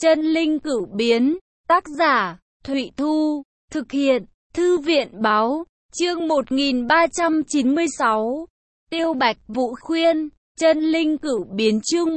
Chân linh cửu biến, tác giả, Thụy Thu, thực hiện, Thư viện báo, chương 1396, Tiêu Bạch Vũ khuyên, chân linh cửu biến chương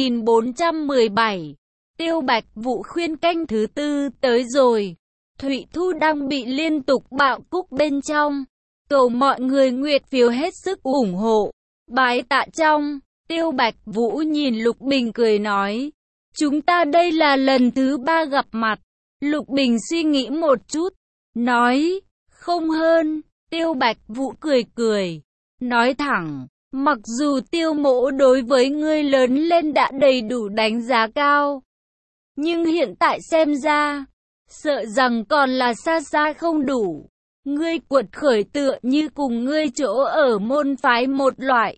1417, Tiêu Bạch Vũ khuyên canh thứ tư tới rồi. Thụy Thu đang bị liên tục bạo cúc bên trong, cầu mọi người nguyệt phiếu hết sức ủng hộ, bái tạ trong. Tiêu Bạch Vũ nhìn Lục Bình cười nói, chúng ta đây là lần thứ 3 gặp mặt. Lục Bình suy nghĩ một chút, nói, không hơn. Tiêu Bạch Vũ cười cười, nói thẳng, mặc dù Tiêu mỗ đối với ngươi lớn lên đã đầy đủ đánh giá cao, nhưng hiện tại xem ra, sợ rằng còn là xa xa không đủ. Ngươi quật khởi tựa như cùng ngươi chỗ ở môn phái một loại.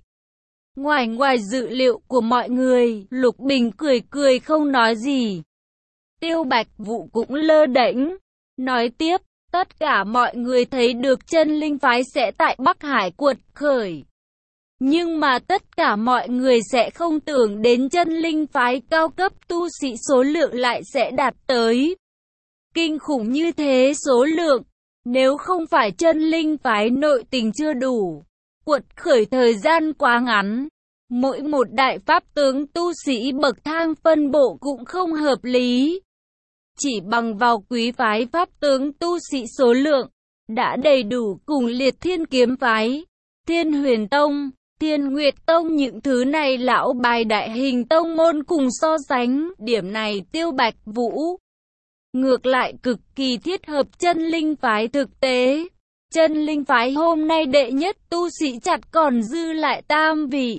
Ngoài dự liệu của mọi người, Lục Bình cười cười không nói gì. Tiêu Bạch Vũ cũng lơ đễnh, nói tiếp, tất cả mọi người thấy được chân linh phái sẽ tại Bắc Hải quật khởi. Nhưng mà tất cả mọi người sẽ không tưởng đến chân linh phái cao cấp tu sĩ số lượng lại sẽ đạt tới kinh khủng như thế số lượng. Nếu không phải chân linh phái nội tình chưa đủ, quật khởi thời gian quá ngắn, mỗi một đại pháp tướng tu sĩ bậc thang phân bộ cũng không hợp lý. Chỉ bằng vào quý phái pháp tướng tu sĩ số lượng, đã đầy đủ cùng Liệt Thiên Kiếm phái, Thiên Huyền Tông, Thiên Nguyệt Tông những thứ này lão bài đại hình tông môn cùng so sánh. Điểm này Tiêu Bạch Vũ ngược lại cực kỳ thiết hợp chân linh phái thực tế. Chân linh phái hôm nay đệ nhất tu sĩ chặt còn dư lại tam vị.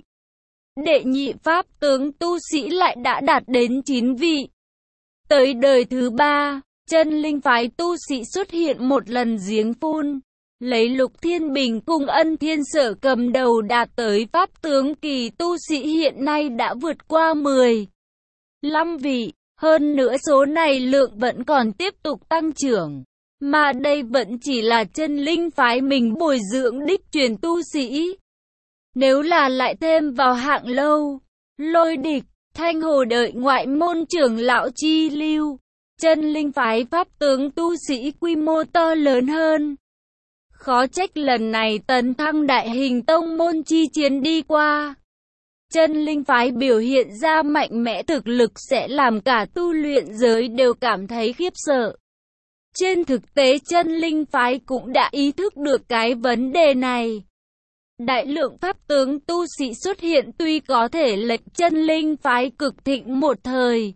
Đệ nhị pháp tướng tu sĩ lại đã đạt đến 9 vị. Tới đời thứ 3, chân linh phái tu sĩ xuất hiện một lần giếng phun. Lấy Lục Thiên Bình cùng Ân Thiên Sở cầm đầu đạt tới pháp tướng kỳ tu sĩ hiện nay đã vượt qua 15 vị. Hơn nữa số này lượng vẫn còn tiếp tục tăng trưởng. Mà đây vẫn chỉ là chân linh phái mình bồi dưỡng đích truyền tu sĩ. Nếu là lại thêm vào Hạng Lâu, Lôi Địch, Thanh Hồ đợi ngoại môn trưởng lão chi lưu, chân linh phái pháp tướng tu sĩ quy mô to lớn hơn. Khó trách lần này tấn thăng đại hình tông môn chi chiến đi qua, chân linh phái biểu hiện ra mạnh mẽ thực lực sẽ làm cả tu luyện giới đều cảm thấy khiếp sợ. Trên thực tế chân linh phái cũng đã ý thức được cái vấn đề này. Đại lượng pháp tướng tu sĩ xuất hiện tuy có thể lệch chân linh phái cực thịnh một thời.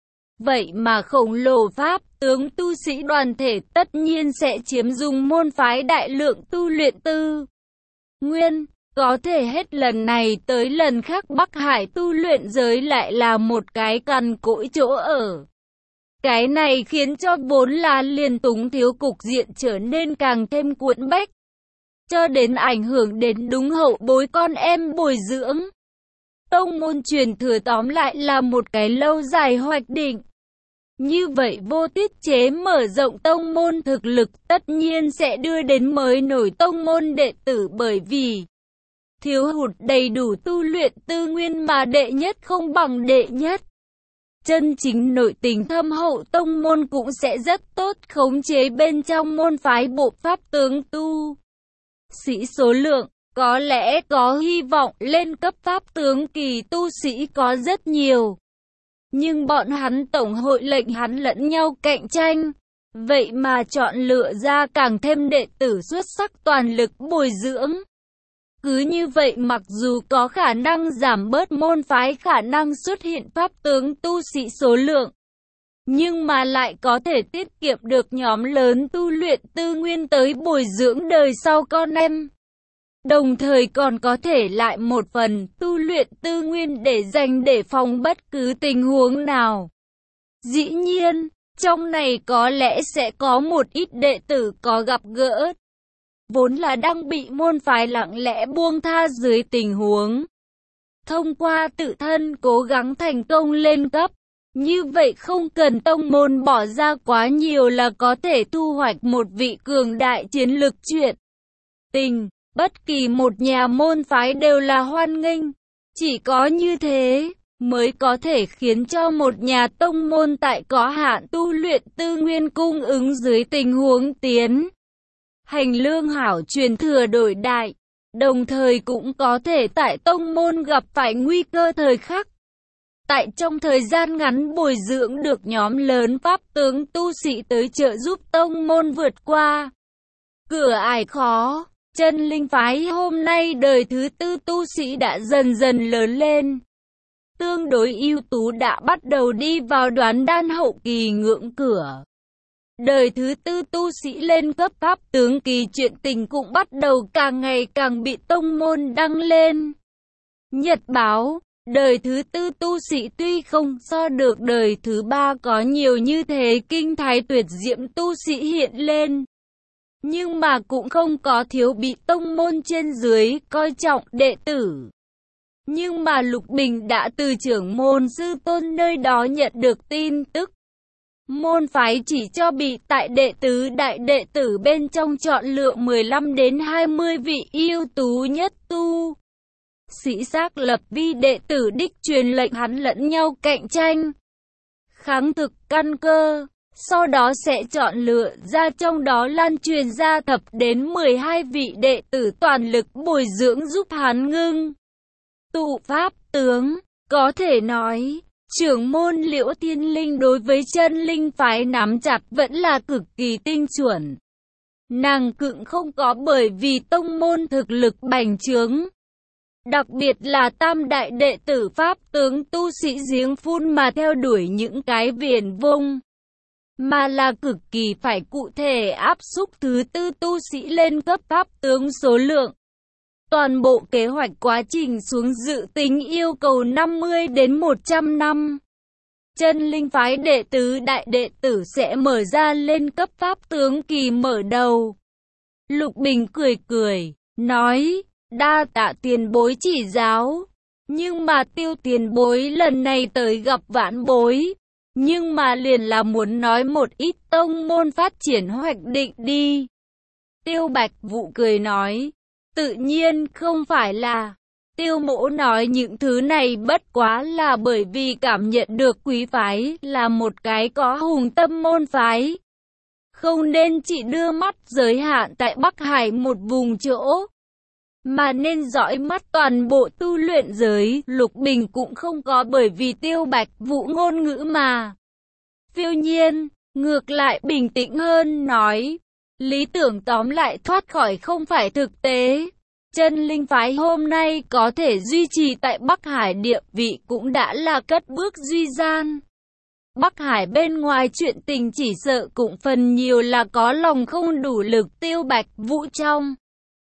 Vậy mà khổng lồ pháp tướng tu sĩ đoàn thể tất nhiên sẽ chiếm dùng môn phái đại lượng tu luyện tư nguyên. Có thể hết lần này tới lần khác Bắc Hải tu luyện giới lại là một cái cằn cỗi chỗ ở. Cái này khiến cho vốn là liền túng thiếu cục diện trở nên càng thêm cuộn bách, cho đến ảnh hưởng đến đúng hậu bối con em bồi dưỡng. Tông môn truyền thừa tóm lại là một cái lâu dài hoạch định. Như vậy vô tiết chế mở rộng tông môn thực lực tất nhiên sẽ đưa đến mới nổi tông môn đệ tử, bởi vì thiếu hụt đầy đủ tu luyện tư nguyên mà đệ nhất không bằng đệ nhất. Chân chính nội tình thâm hậu tông môn cũng sẽ rất tốt khống chế bên trong môn phái bộ pháp tướng tu sĩ số lượng. Có lẽ có hy vọng lên cấp pháp tướng kỳ tu sĩ có rất nhiều. Nhưng bọn hắn tổng hội lệnh hắn lẫn nhau cạnh tranh. Vậy mà chọn lựa ra càng thêm đệ tử xuất sắc toàn lực bồi dưỡng. Cứ như vậy mặc dù có khả năng giảm bớt môn phái khả năng xuất hiện pháp tướng tu sĩ số lượng, nhưng mà lại có thể tiết kiệm được nhóm lớn tu luyện tư nguyên tới bồi dưỡng đời sau con em. Đồng thời còn có thể lại một phần tu luyện tư nguyên để dành để phòng bất cứ tình huống nào. Dĩ nhiên, trong này có lẽ sẽ có một ít đệ tử có gặp gỡ, vốn là đang bị môn phái lặng lẽ buông tha dưới tình huống thông qua tự thân cố gắng thành công lên cấp. Như vậy không cần tông môn bỏ ra quá nhiều là có thể thu hoạch một vị cường đại chiến lực chuyện tình. Bất kỳ một nhà môn phái đều là hoan nghênh. Chỉ có như thế, mới có thể khiến cho một nhà tông môn tại có hạn tu luyện tư nguyên cung ứng dưới tình huống tiến hành lương hảo truyền thừa đổi đại, đồng thời cũng có thể tại tông môn gặp phải nguy cơ thời khắc. Tại trong thời gian ngắn bồi dưỡng được nhóm lớn pháp tướng tu sĩ tới trợ giúp tông môn vượt qua cửa ải khó. Chân linh phái hôm nay đời thứ tư tu sĩ đã dần dần lớn lên, tương đối ưu tú đã bắt đầu đi vào đoán đan hậu kỳ ngưỡng cửa. Đời thứ tư tu sĩ lên cấp pháp tướng kỳ chuyện tình cũng bắt đầu càng ngày càng bị tông môn đăng lên. Nhật báo, đời thứ tư tu sĩ tuy không so được đời thứ ba có nhiều như thế kinh thái tuyệt diễm tu sĩ hiện lên, nhưng mà cũng không có thiếu bị tông môn trên dưới coi trọng đệ tử. Nhưng mà Lục Bình đã từ trưởng môn sư tôn nơi đó nhận được tin tức. Môn phái chỉ cho bị tại đệ tứ đại đệ tử bên trong chọn lựa 15 đến 20 vị ưu tú nhất tu sĩ xác lập vi đệ tử đích truyền lệnh hắn lẫn nhau cạnh tranh, kháng thực căn cơ. Sau đó sẽ chọn lựa ra trong đó lan truyền ra thập đến 12 vị đệ tử toàn lực bồi dưỡng giúp hắn ngưng tụ pháp tướng. Có thể nói, trưởng môn Liễu Thiên Linh đối với chân linh phái nắm chặt vẫn là cực kỳ tinh chuẩn. Nàng cũng không có bởi vì tông môn thực lực bành trướng, đặc biệt là tam đại đệ tử pháp tướng tu sĩ giếng phun mà theo đuổi những cái viển vông, mà là cực kỳ phải cụ thể áp xúc thứ tư tu sĩ lên cấp pháp tướng số lượng. Toàn bộ kế hoạch quá trình xuống dự tính yêu cầu 50 đến 100 năm. Chân linh phái đệ tứ đại đệ tử sẽ mở ra lên cấp pháp tướng kỳ mở đầu. Lục Bình cười cười, nói, đa tạ tiền bối chỉ giáo. Nhưng mà Tiêu tiền bối lần này tới gặp vãn bối, nhưng mà liền là muốn nói một ít tông môn phát triển hoạch định đi. Tiêu Bạch Vũ cười nói, tự nhiên không phải là. Tiêu mỗ nói những thứ này bất quá là bởi vì cảm nhận được quý phái là một cái có hùng tâm môn phái. Không nên chỉ đưa mắt giới hạn tại Bắc Hải một vùng chỗ, mà nên dõi mắt toàn bộ tu luyện giới. Lục Bình cũng không có bởi vì Tiêu Bạch Vũ ngôn ngữ mà phiêu nhiên, ngược lại bình tĩnh hơn nói, lý tưởng tóm lại thoát khỏi không phải thực tế. Chân linh phái hôm nay có thể duy trì tại Bắc Hải địa vị cũng đã là cất bước duy gian. Bắc Hải bên ngoài chuyện tình chỉ sợ cũng phần nhiều là có lòng không đủ lực. Tiêu Bạch Vũ trong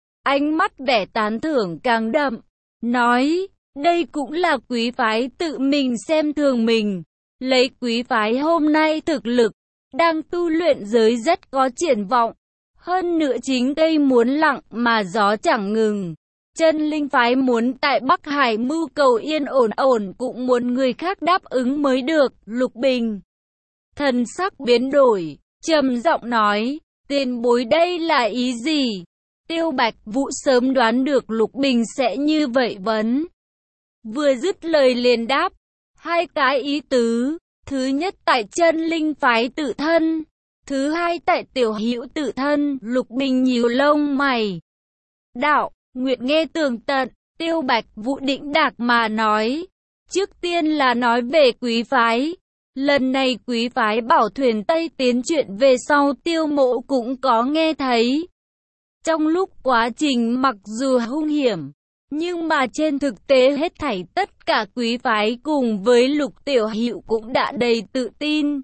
ánh mắt vẻ tán thưởng càng đậm, nói, đây cũng là quý phái tự mình xem thường mình. Lấy quý phái hôm nay thực lực, đang tu luyện giới rất có triển vọng. Hơn nữa chính cây muốn lặng mà gió chẳng ngừng. Chân linh phái muốn tại Bắc Hải mưu cầu yên ổn cũng muốn người khác đáp ứng mới được. Lục Bình thần sắc biến đổi, trầm giọng nói, tiền bối đây là ý gì? Tiêu Bạch Vũ sớm đoán được Lục Bình sẽ như vậy vấn. Vừa dứt lời liền đáp, hai cái ý tứ. Thứ nhất tại chân linh phái tự thân, thứ hai tại tiểu hữu tự thân. Lục Bình nhíu lông mày, đạo, nguyện nghe tường tận. Tiêu Bạch Vũ đĩnh đạc mà nói, trước tiên là nói về quý phái. Lần này quý phái bảo thuyền Tây tiến chuyện về sau Tiêu mộ cũng có nghe thấy. Trong lúc quá trình mặc dù hung hiểm, nhưng mà trên thực tế hết thảy tất cả quý phái cùng với Lục tiểu hữu cũng đã đầy tự tin.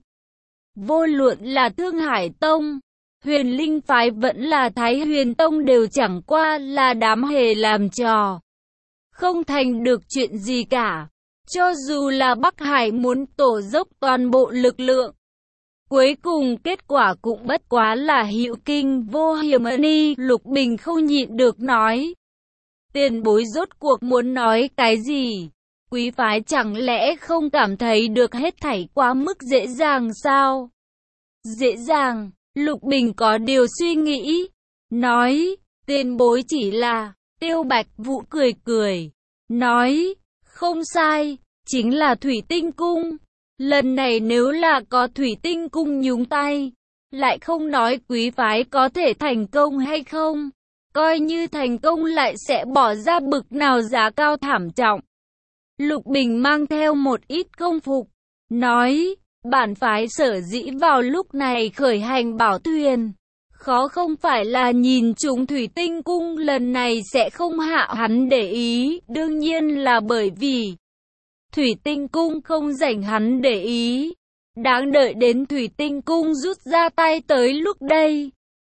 Vô luận là Thương Hải Tông, Huyền Linh phái vẫn là Thái Huyền Tông đều chẳng qua là đám hề làm trò, không thành được chuyện gì cả. Cho dù là Bắc Hải muốn tổ dốc toàn bộ lực lượng, cuối cùng kết quả cũng bất quá là hữu kinh vô hiểm. Lục Bình không nhịn được nói, tiền bối rốt cuộc muốn nói cái gì? Quý phái chẳng lẽ không cảm thấy được hết thảy quá mức dễ dàng sao? Dễ dàng, Lục Bình có điều suy nghĩ, nói, tiền bối chỉ là. Tiêu Bạch Vũ cười cười, nói, không sai, chính là Thủy Tinh Cung. Lần này nếu là có Thủy Tinh Cung nhúng tay, lại không nói quý phái có thể thành công hay không, coi như thành công lại sẽ bỏ ra bực nào giá cao thảm trọng. Lục Bình mang theo một ít công phục, nói, bản phái sở dĩ vào lúc này khởi hành bảo thuyền, khó không phải là nhìn chúng Thủy Tinh Cung lần này sẽ không hạ hắn để ý, đương nhiên là bởi vì Thủy Tinh Cung không rảnh hắn để ý. Đáng đợi đến Thủy Tinh Cung rút ra tay tới lúc đây.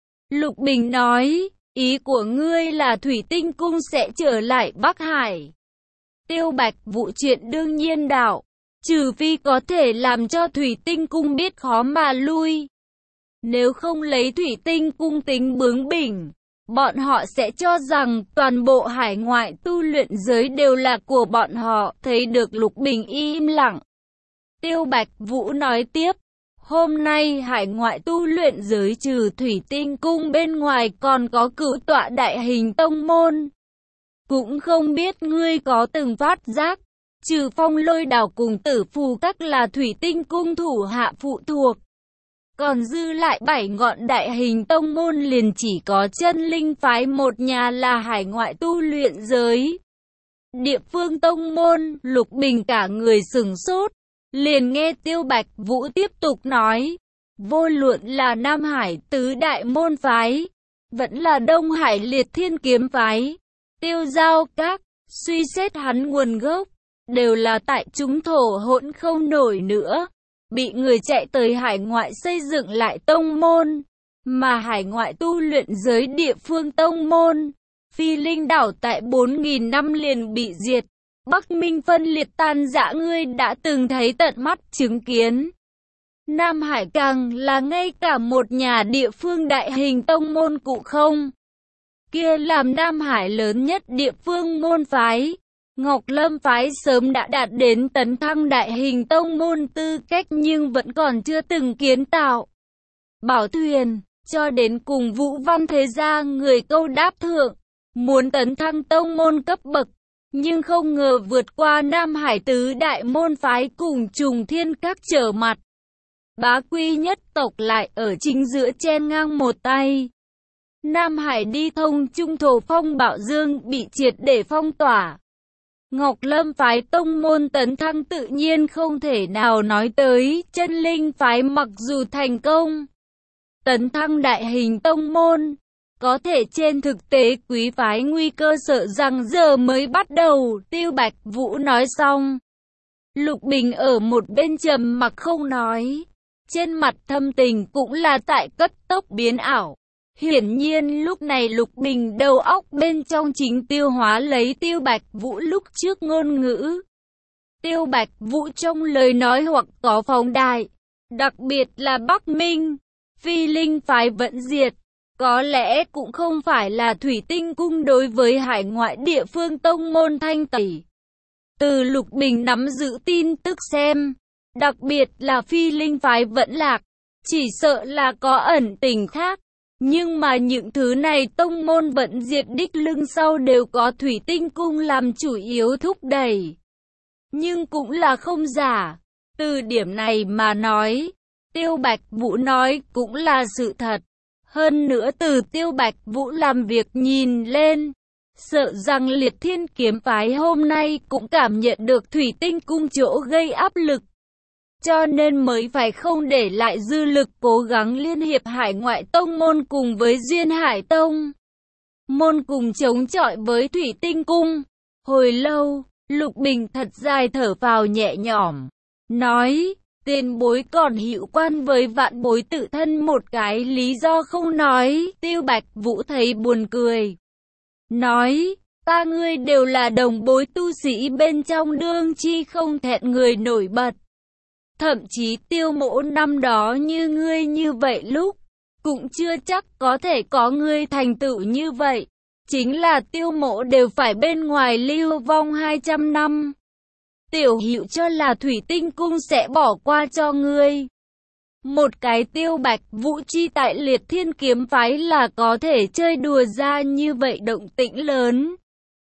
Lục Bình nói, ý của ngươi là Thủy Tinh Cung sẽ trở lại Bắc Hải. Tiêu Bạch Vũ chuyện đương nhiên đạo, trừ phi có thể làm cho Thủy Tinh Cung biết khó mà lui. Nếu không lấy Thủy Tinh Cung tính bướng bỉnh, bọn họ sẽ cho rằng toàn bộ hải ngoại tu luyện giới đều là của bọn họ. Thấy được Lục Bình im lặng, Tiêu Bạch Vũ nói tiếp, hôm nay hải ngoại tu luyện giới trừ Thủy Tinh Cung bên ngoài còn có Cửu Tọa Đại Hình Tông Môn. Cũng không biết ngươi có từng phát giác, trừ Phong Lôi Đảo cùng Tử Phù Các là Thủy Tinh Cung thủ hạ phụ thuộc, còn dư lại 7 ngọn Đại Hình Tông Môn liền chỉ có Chân Linh phái một nhà là hải ngoại tu luyện giới. Địa phương tông môn. Lục Bình cả người sừng sốt, liền nghe Tiêu Bạch Vũ tiếp tục nói, vô luận là Nam Hải tứ đại môn phái, vẫn là Đông Hải liệt thiên kiếm phái, Tiêu Giao Các, suy xét hắn nguồn gốc, đều là tại chúng thổ hỗn không nổi nữa, bị người chạy tới hải ngoại xây dựng lại tông môn, mà hải ngoại tu luyện giới địa phương tông môn, Phi Linh đảo tại 4.000 năm liền bị diệt. Bắc Minh phân liệt tan rã ngươi đã từng thấy tận mắt chứng kiến. Nam Hải càng là ngay cả một nhà địa phương đại hình tông môn cụ không. Kia làm Nam Hải lớn nhất địa phương môn phái. Ngọc Lâm phái sớm đã đạt đến tấn thăng đại hình tông môn tư cách nhưng vẫn còn chưa từng kiến tạo bảo thuyền, cho đến cùng Vũ Văn Thế Gia người câu đáp thượng, muốn tấn thăng tông môn cấp bậc. Nhưng không ngờ vượt qua Nam Hải tứ đại môn phái cùng Trùng Thiên Các trở mặt. Bá Quy nhất tộc lại ở chính giữa chen ngang một tay. Nam Hải đi thông trung thổ phong bạo dương bị triệt để phong tỏa. Ngọc Lâm phái tông môn tấn thăng tự nhiên không thể nào nói tới. Chân Linh phái mặc dù thành công tấn thăng đại hình tông môn, có thể trên thực tế quý phái nguy cơ sợ rằng giờ mới bắt đầu. Tiêu Bạch Vũ nói xong, Lục Bình ở một bên trầm mặc không nói, trên mặt thâm tình cũng là tại cất tốc biến ảo. Hiển nhiên lúc này Lục Bình đầu óc bên trong chính tiêu hóa lấy Tiêu Bạch Vũ lúc trước ngôn ngữ. Tiêu Bạch Vũ trong lời nói hoặc có phóng đại, đặc biệt là Bắc Minh, Phi Linh phái vẫn diệt. Có lẽ cũng không phải là Thủy Tinh Cung đối với hải ngoại địa phương tông môn thanh tẩy. Từ Lục Bình nắm giữ tin tức xem, đặc biệt là Phi Linh phái vẫn lạc, chỉ sợ là có ẩn tình khác. Nhưng mà những thứ này tông môn vẫn diệt đích lưng sau đều có Thủy Tinh Cung làm chủ yếu thúc đẩy. Nhưng cũng là không giả. Từ điểm này mà nói, Tiêu Bạch Vũ nói cũng là sự thật. Hơn nữa từ Tiêu Bạch Vũ làm việc nhìn lên, sợ rằng liệt thiên kiếm phái hôm nay cũng cảm nhận được Thủy Tinh Cung chỗ gây áp lực. Cho nên mới phải không để lại dư lực cố gắng liên hiệp hải ngoại tông môn cùng với Duyên Hải Tông môn cùng chống chọi với Thủy Tinh Cung. Hồi lâu, Lục Bình thật dài thở phào nhẹ nhõm, nói, tiền bối còn hữu quan với vạn bối tự thân một cái lý do không nói. Tiêu Bạch Vũ thấy buồn cười, nói, ta ngươi đều là đồng bối tu sĩ bên trong đương chi không thẹn người nổi bật. Thậm chí Tiêu Mỗ năm đó như ngươi như vậy lúc, cũng chưa chắc có thể có ngươi thành tựu như vậy. Chính là Tiêu Mỗ đều phải bên ngoài lưu vong 200 năm. Tiểu Hữu cho là Thủy Tinh Cung sẽ bỏ qua cho ngươi. Một cái Tiêu Bạch Vũ chi tại liệt thiên kiếm phái là có thể chơi đùa ra như vậy động tĩnh lớn.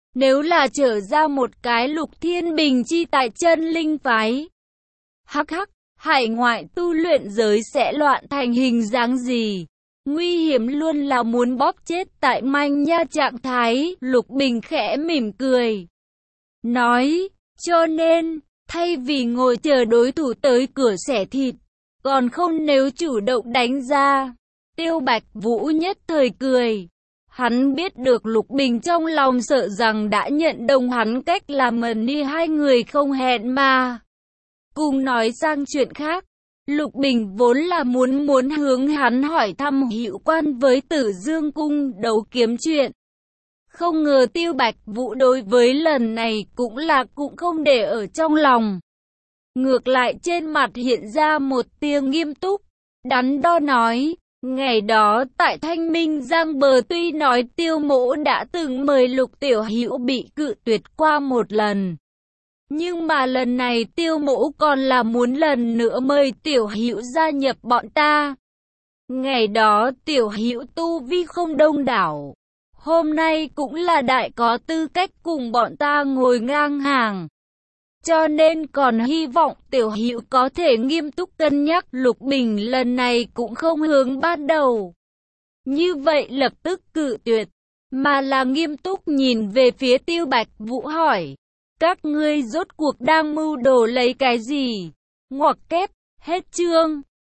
Nếu là trở ra một cái Lục Thiên Bình chi tại chân linh phái. Hắc hắc, hải ngoại tu luyện giới sẽ loạn thành hình dáng gì? Nguy hiểm luôn là muốn bóp chết tại manh nha trạng thái. Lục Bình khẽ mỉm cười. Nói, cho nên, thay vì ngồi chờ đối thủ tới cửa xẻ thịt, còn không nếu chủ động đánh ra. Tiêu Bạch Vũ nhất thời cười. Hắn biết được Lục Bình trong lòng sợ rằng đã nhận đồng hắn cách làm ni hai người không hẹn mà. Cùng nói sang chuyện khác, Lục Bình vốn là muốn hướng hắn hỏi thăm hữu quan với Tử Dương Cung đấu kiếm chuyện. Không ngờ Tiêu Bạch Vũ đối với lần này cũng không để ở trong lòng. Ngược lại trên mặt hiện ra một tia nghiêm túc, đắn đo nói, ngày đó tại Thanh Minh Giang Bờ tuy nói Tiêu Mỗ đã từng mời Lục tiểu hữu bị cự tuyệt qua một lần. Nhưng mà lần này Tiêu Mỗ còn là muốn lần nữa mời tiểu hữu gia nhập bọn ta. Ngày đó tiểu hữu tu vi không đông đảo. Hôm nay cũng là đại có tư cách cùng bọn ta ngồi ngang hàng. Cho nên còn hy vọng tiểu hữu có thể nghiêm túc cân nhắc. Lục Bình lần này cũng không hướng ban đầu như vậy lập tức cự tuyệt, mà là nghiêm túc nhìn về phía Tiêu Bạch Vũ hỏi. Các ngươi rốt cuộc đang mưu đồ lấy cái gì? Ngoặc kép, hết chương.